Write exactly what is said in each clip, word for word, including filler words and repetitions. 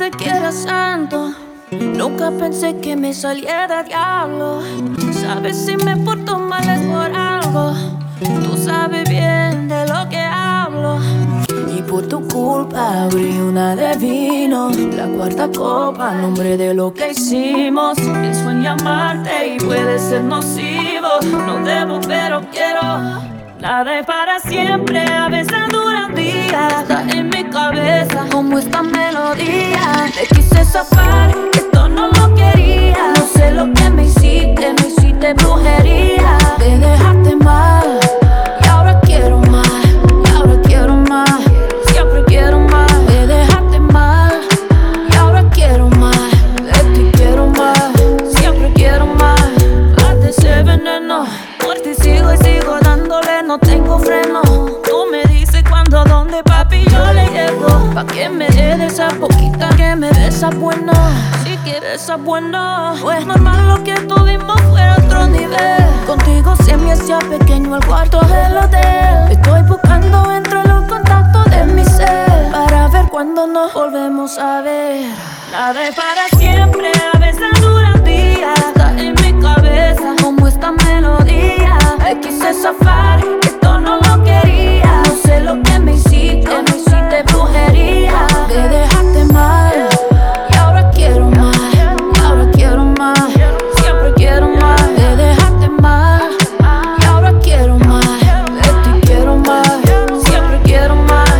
pensé que era santo, nunca pensé que me saliera diablo. Sabes, si me porto mal es por algo, tú sabes bien de lo que hablo. Y por tu culpa abrí una de vino, la cuarta copa, en nombre de lo que hicimos. Pienso en llamarte y puede ser nocivo. No debo, pero quiero. Nada es para siempre, a veces dura un día. Está en mi cabeza como esta melodía. Te quise zafar, esto no lo quería. No sé lo que me hiciste, me hiciste brujería. De dejarte mal, y ahora quiero más, y ahora quiero más. Siempre quiero más, de dejarte mal, y ahora quiero más. De ti quiero más, siempre quiero más. Date ese veneno, por ti sigo y sigo dándole, no tengo freno. Tú me dices cuándo, dónde, papi, yo le llego. Pa' que me dé de esa poquita, que me dé esa buena. Si quieres esa buena, no es normal, lo que tuvimos fue otro nivel. Contigo se me hacía pequeño el cuarto del hotel. Estoy buscando entre los contactos de mi ser, para ver cuándo nos volvemos a ver. Nada es para siempre, a veces dura un día. Está en mi cabeza como esta melodía. Te quise zafar, esto no lo quería. No sé lo que me hiciste, me hiciste brujería. De dejarte mal, y ahora quiero más, y ahora quiero más. Siempre quiero más. De dejarte mal, y ahora quiero más. De ti quiero más, siempre quiero más.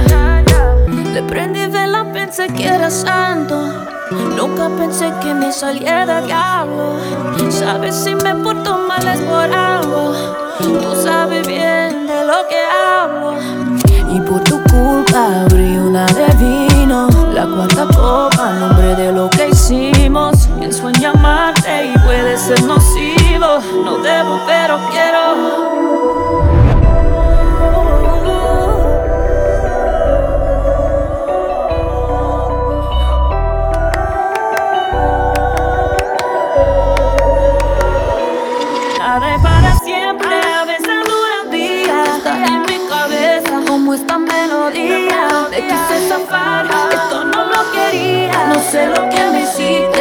Le prendí vela, pensé que era santo, nunca pensé que me saliera diablo. Sabes, si me porto mal es por algo, tú sabes bien de lo que hablo. Y por tu culpa abrí una de vino, la cuarta copa, en nombre de lo que hicimos. Pienso en llamarte y puede ser nocivo. No debo, pero quiero. Nada es para siempre, a veces dura un día. Está en mi cabeza como esta melodía. Te quise zafar, esto no lo quería. No sé lo que me hiciste,